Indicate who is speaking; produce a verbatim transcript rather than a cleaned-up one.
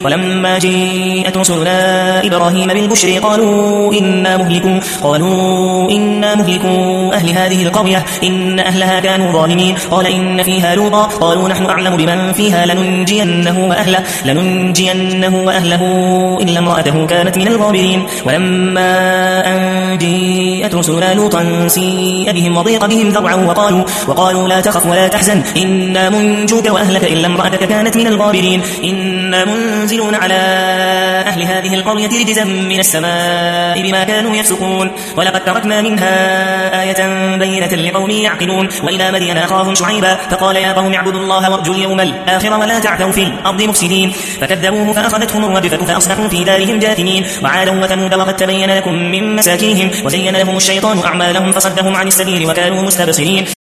Speaker 1: ولما جاءت رسلنا إبراهيم بالبشر قالوا إنا مهلكوا قالوا إنا مهلكوا أهل هذه القرية إن أهلها كانوا ظالمين قال إن فيها لوطا قالوا نحن أعلم بمن فيها لننجينه وأهله لننجينه وأهله إلا امرأته كانت من الغابرين ولما أن جاءت رسلنا لوطا سيء بهم وضيق بهم ذرعا وقالوا وقالوا لا تخف ولا تحزن إنا منجوك وأهلك إلا امرأتك كانت من الغابرين إنا منزلون على أهل هذه القرية رجزا من السماء بما كانوا يفسقون ولقد تركنا منها آية بينة لقوم يعقلون وإلى مدين أخاهم شعيبا فقال يا قوم اعبدوا الله وارجوا اليوم الآخر ولا تعثوا في الأرض مفسدين فكذبوه فأخذتهم الرجفة فأصبحوا في دارهم جاثمين وعادا وثمود وقد تبين لكم من مساكنهم وزين لهم الشيطان أعمالهم فصدهم عن السبيل وكانوا مستبصرين